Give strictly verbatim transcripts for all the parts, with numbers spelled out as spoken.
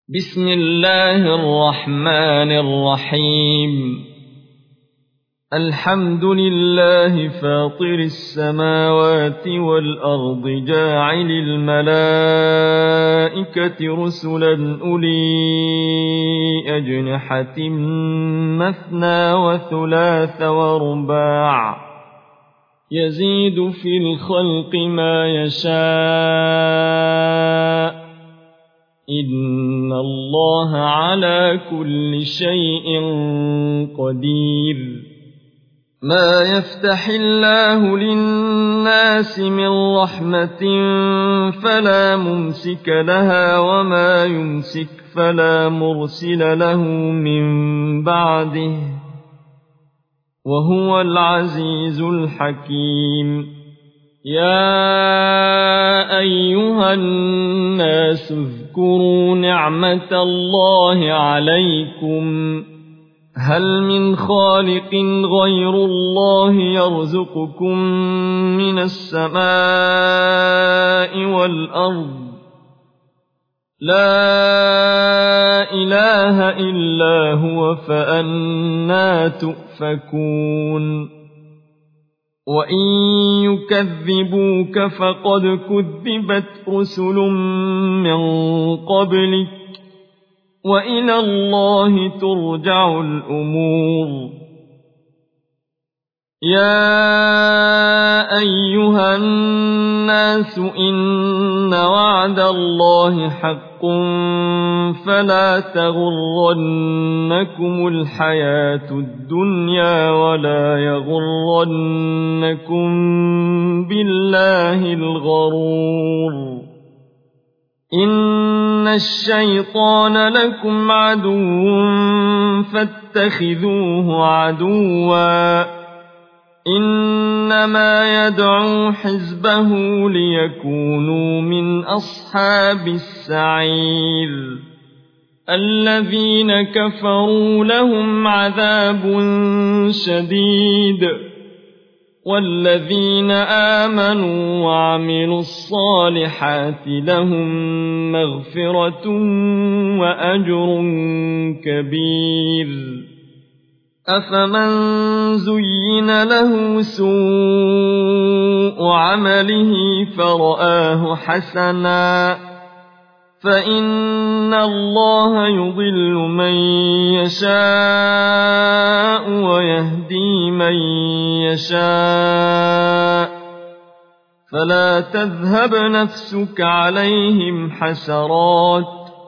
بسم الله الرحمن الرحيم الحمد لله فاطر السماوات والأرض جاعل الملائكة رسلا أولي أجنحة مثنى وثلاث ورباع يزيد في الخلق ما يشاء إن الله على كل شيء قدير ما يفتح الله للناس من رحمة فلا ممسك لها وما يمسك فلا مرسل له من بعده وهو العزيز الحكيم يا أيها الناس اذكروا نعمة الله عليكم هل من خالق غير الله يرزقكم من السماء والأرض لا إله إلا هو فأنى تؤفكون وإن يكذبوك فقد كذبت رسل من قبلك وإلى الله ترجع الأمور يا أيها الناس إن وعد الله حق فلا تغرنكم الحياة الدنيا ولا يغرنكم بالله الغرور إن الشيطان لكم عدو فاتخذوه عدوا إنما يدعو حزبه ليكونوا من أصحاب السعير الذين كفروا لهم عذاب شديد والذين آمنوا وعملوا الصالحات لهم مغفرة وأجر كبير أفمن زين له سوء عمله فرآه حسنا فإن الله يضل من يشاء ويهدي من يشاء فلا تذهب نفسك عليهم حسرات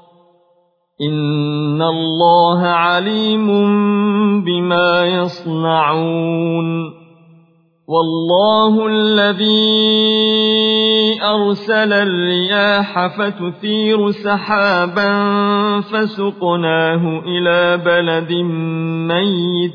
إن الله عليم بما يصنعون والله الذي أرسل الرياح فتثير سحابا فسقناه إلى بلد ميت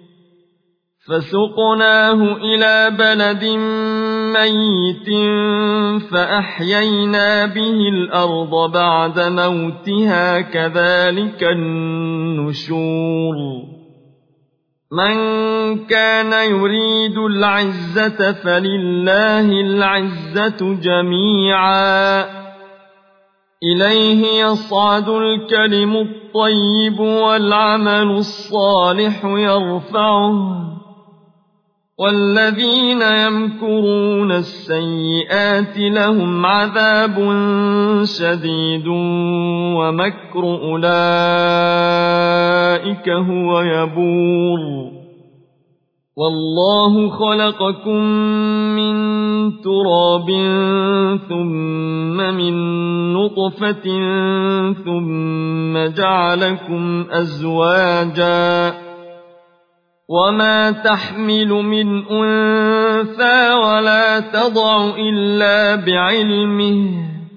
فسقناه إلى بلد ميت فأحيينا به الأرض بعد موتها كذلك النشور من كان يريد العزة فلله العزة جميعا إليه يصعد الكلم الطيب والعمل الصالح يرفعه والذين يمكرون السيئات لهم عذاب شديد ومكر أولئك هو يبور والله خلقكم من تراب ثم من نطفة ثم جعلكم أزواجا وما تحمل من أنثى ولا تضع إلا بعلمه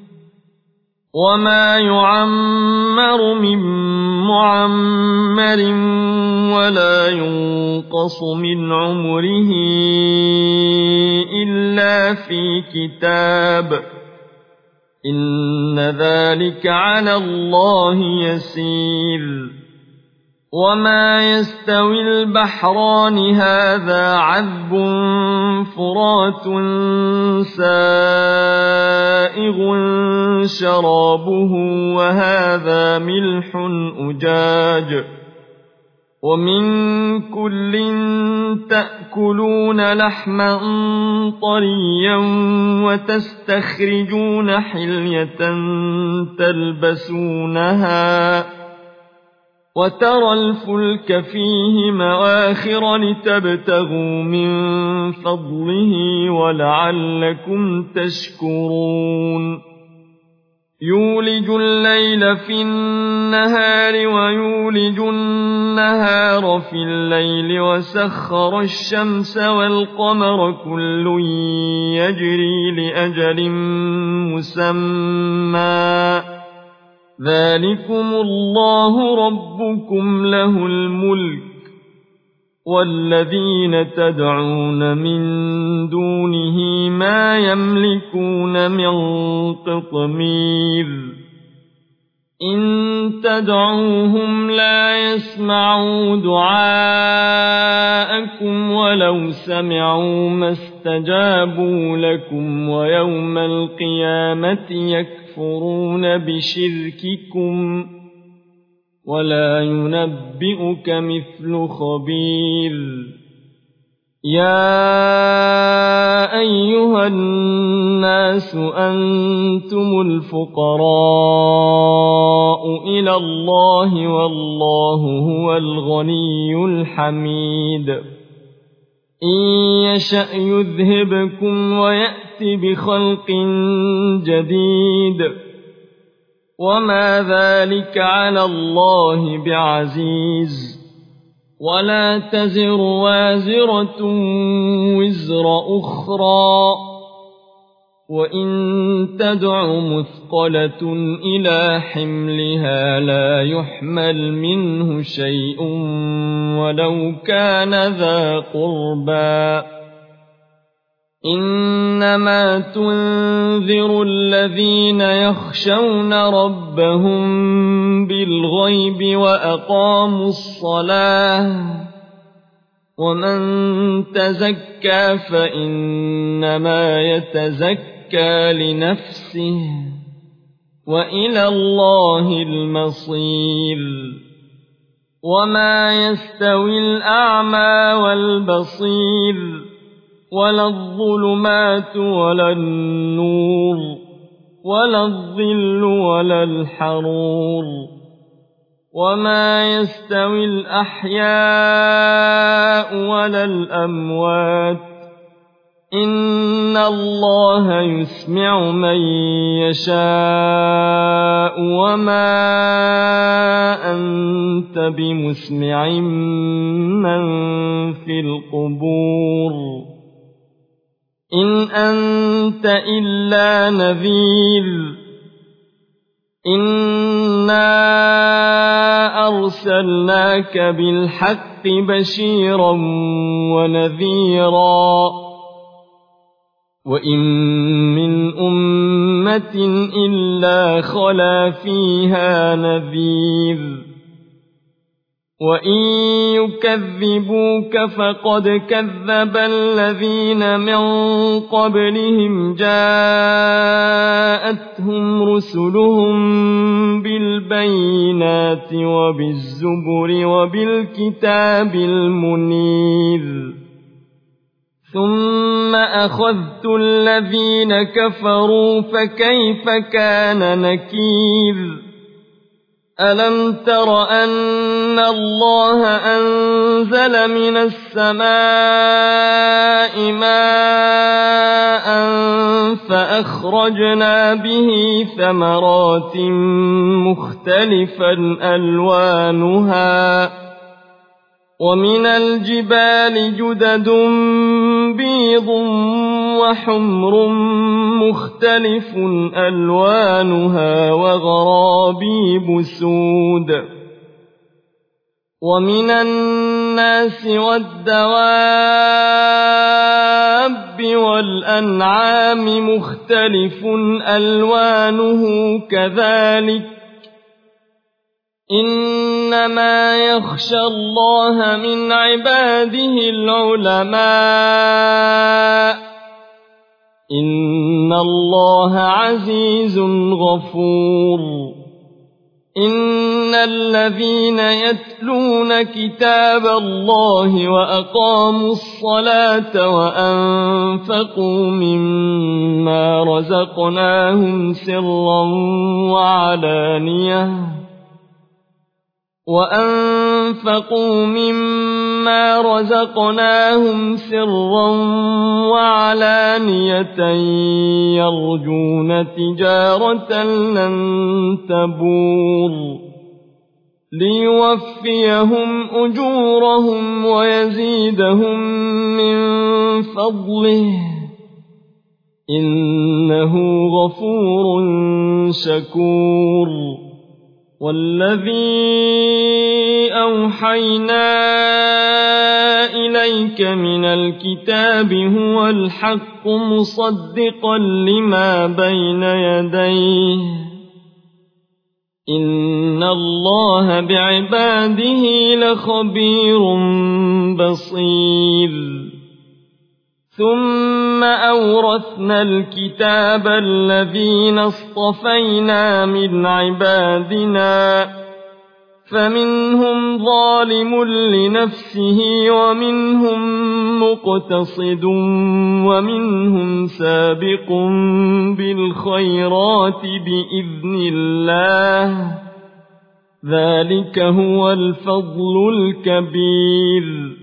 وما يعمر من معمر ولا ينقص من عمره إلا في كتاب إن ذلك على الله يسير وما يستوي البحران هذا عذب فرات سائغ شرابه وهذا ملح أجاج ومن كل تأكلون لحما طريا وتستخرجون حلية تلبسونها وترى الفلك فيه مواخر لتبتغوا من فضله ولعلكم تشكرون يولج الليل في النهار ويولج النهار في الليل وسخر الشمس والقمر كل يجري لأجل مسمى ذلكم الله ربكم له الملك والذين تدعون من دونه ما يملكون من قطمير إن تدعوهم لا يسمعوا دعاءكم ولو سمعوا ما استجابوا لكم ويوم القيامة يكفرون بشرككم ولا ينبئك مثل خبير يا أيها الناس أنتم الفقراء إلى الله والله هو الغني الحميد إن يشأ يذهبكم ويأت بخلق جديد وما ذلك على الله بعزيز ولا تزر وازرة وزر أخرى وإن تدع مثقلة إلى حملها لا يحمل منه شيء ولو كان ذا قربى إنما تنذر الذين يخشون ربهم بالغيب وأقاموا الصلاة ومن تزكى فإنما يتزكى لنفسه وإلى الله المصير وما يستوي الأعمى والبصير ولا الظلمات ولا النور ولا الظل ولا الحرور وما يستوي الأحياء ولا الأموات إن الله يسمع من يشاء وما أنت بمسمع من في القبور إن أنت إلا نذير إنا أرسلناك بالحق بشيرا ونذيرا وإن من أمة إلا خلا فيها نذير وإن يكذبوك فقد كذب الذين من قبلهم جاءتهم رسلهم بالبينات وبالزبر وبالكتاب المنير ثم أخذت الذين كفروا فكيف كان نكير ألم تر أن الله أنزل من السماء ماء فأخرجنا به ثمرات مختلفا ألوانها ومن الجبال جدد بيض وحمر مختلف ألوانها وغرابيب سود ومن الناس والدواب والأنعام مختلف ألوانه كذلك إن إنما يخشى الله من عباده العلماء إن الله عزيز غفور إن الذين يتلون كتاب الله وأقاموا الصلاة وأنفقوا مما رزقناهم سرا وعلانية وأنفقوا مما رزقناهم سرا وعلانية يرجون تجارة لن تبور ليوفيهم أجورهم ويزيدهم من فضله إنه غفور شكور والذي أوحينا إليك من الكتاب هو الحق مصدقا لما بين يديه إن الله بعباده لخبير بصير ثم أورثنا الكتاب الذين اصطفينا من عبادنا فمنهم ظالم لنفسه ومنهم مقتصد ومنهم سابق بالخيرات بإذن الله ذلك هو الفضل الكبير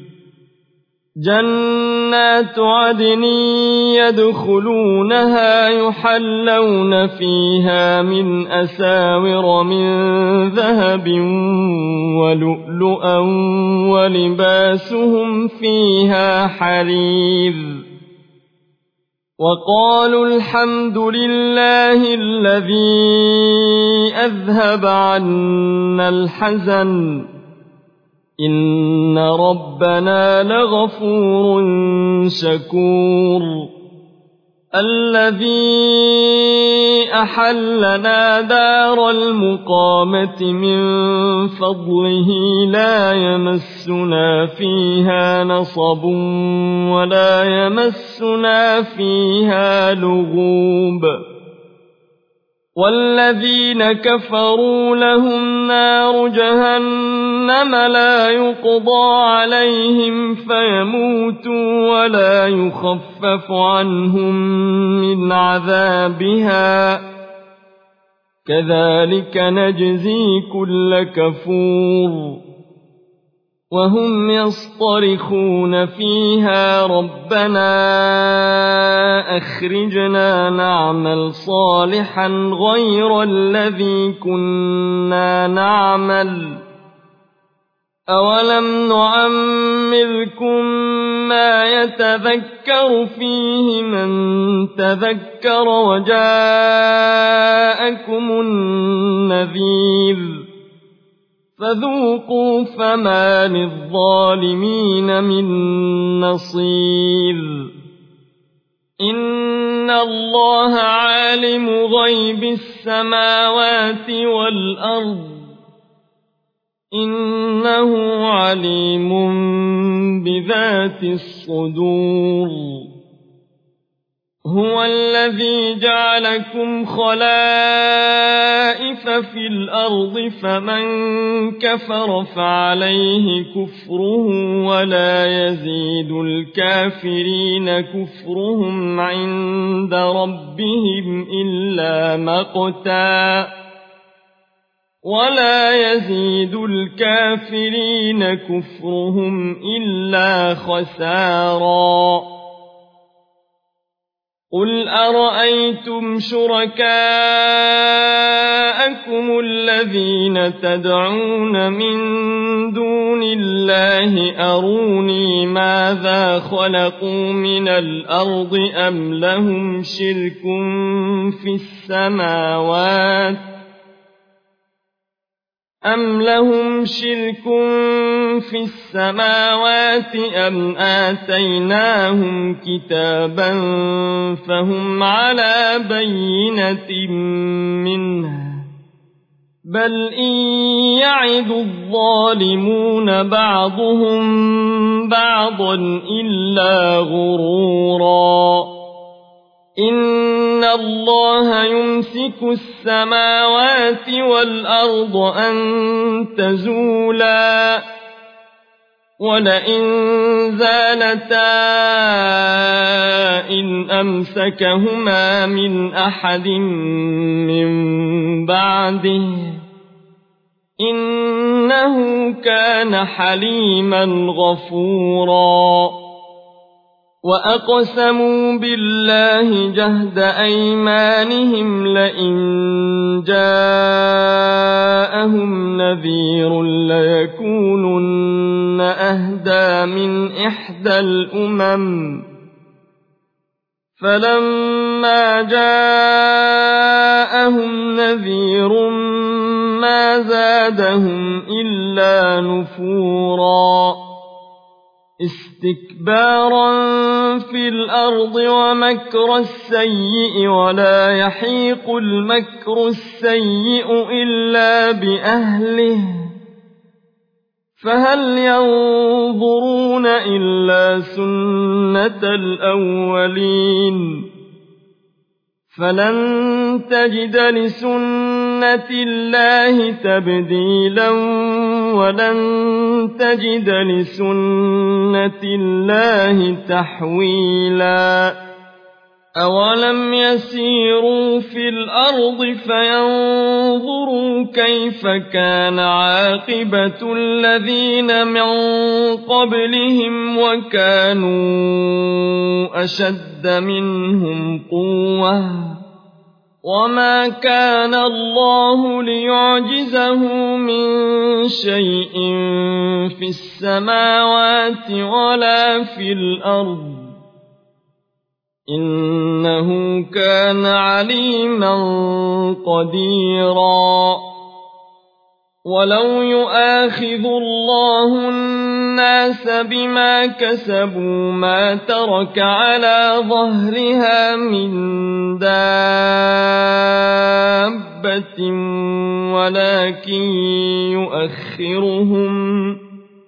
جنات عدن يدخلونها يحلون فيها من أساور من ذهب ولؤلؤا ولباسهم فيها حرير وقالوا الحمد لله الذي أذهب عنا الحزن إن ربنا لغفور شكور الذي أحلنا دار المقامة من فضله لا يمسنا فيها نصب ولا يمسنا فيها لغوب والذين كفروا لهم نار جهنم لا يقضى عليهم فيموتوا ولا يخفف عنهم من عذابها كذلك نجزي كل كفور وهم يصطرخون فيها ربنا أخرجنا نعمل صالحا غير الذي كنا نعمل أولم نعمركم ما يتذكر فيه من تذكر وجاءكم النذير فذوقوا فما للظالمين من نصير إن الله عالم غيب السماوات والأرض إنه عليم بذات الصدور هو الذي جعلكم خلائف في الأرض فمن كفر فعليه كفره ولا يزيد الكافرين كفرهم عند ربهم إلا مقتا ولا يزيد الكافرين كفرهم إلا خسارا قل أرأيتم شركاءكم الذين تدعون من دون الله أروني ماذا خلقوا من الأرض أم لهم شرك في السماوات أم لهم شرك في السماوات أم آتيناهم كتابا فهم على بينة منه بل إن يعد الظالمون بعضهم بعضا إلا غرورا إن الله يمسك السماوات والأرض أن تزولا ولئن زالتا إن أمسكهما من أحد من بعده إنه كان حليما غفورا وأقسموا بالله جهد أيمانهم لئن جاءهم نذير ليكونن أهدى من إحدى الأمم فلما جاءهم نذير ما زادهم إلا نفورا استكبارا في الأرض ومكر السيء ولا يحيق المكر السيء إلا بأهله فهل ينظرون إلا سنة الأولين فلن تجد لسنة الله تبديلا ولن تجد لسنة الله تحويلا أولم يسيروا في الأرض فينظروا كيف كان عاقبة الذين من قبلهم وكانوا أشد منهم قوة وما كان الله ليعجزه من شيء في السماوات ولا في الأرض إنه كان عليما قديرا ولو يؤاخذ الله الناس بما كسبوا ما ترك على ظهرها من دابة ولكن يؤخرهم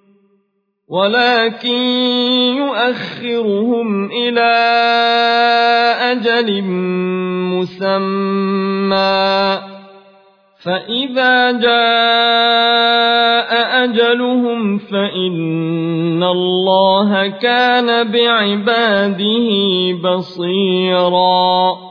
ولكن يؤخرهم إلى أجل مسمى فإذا جاء أجلهم فإن الله كان بعباده بصيرا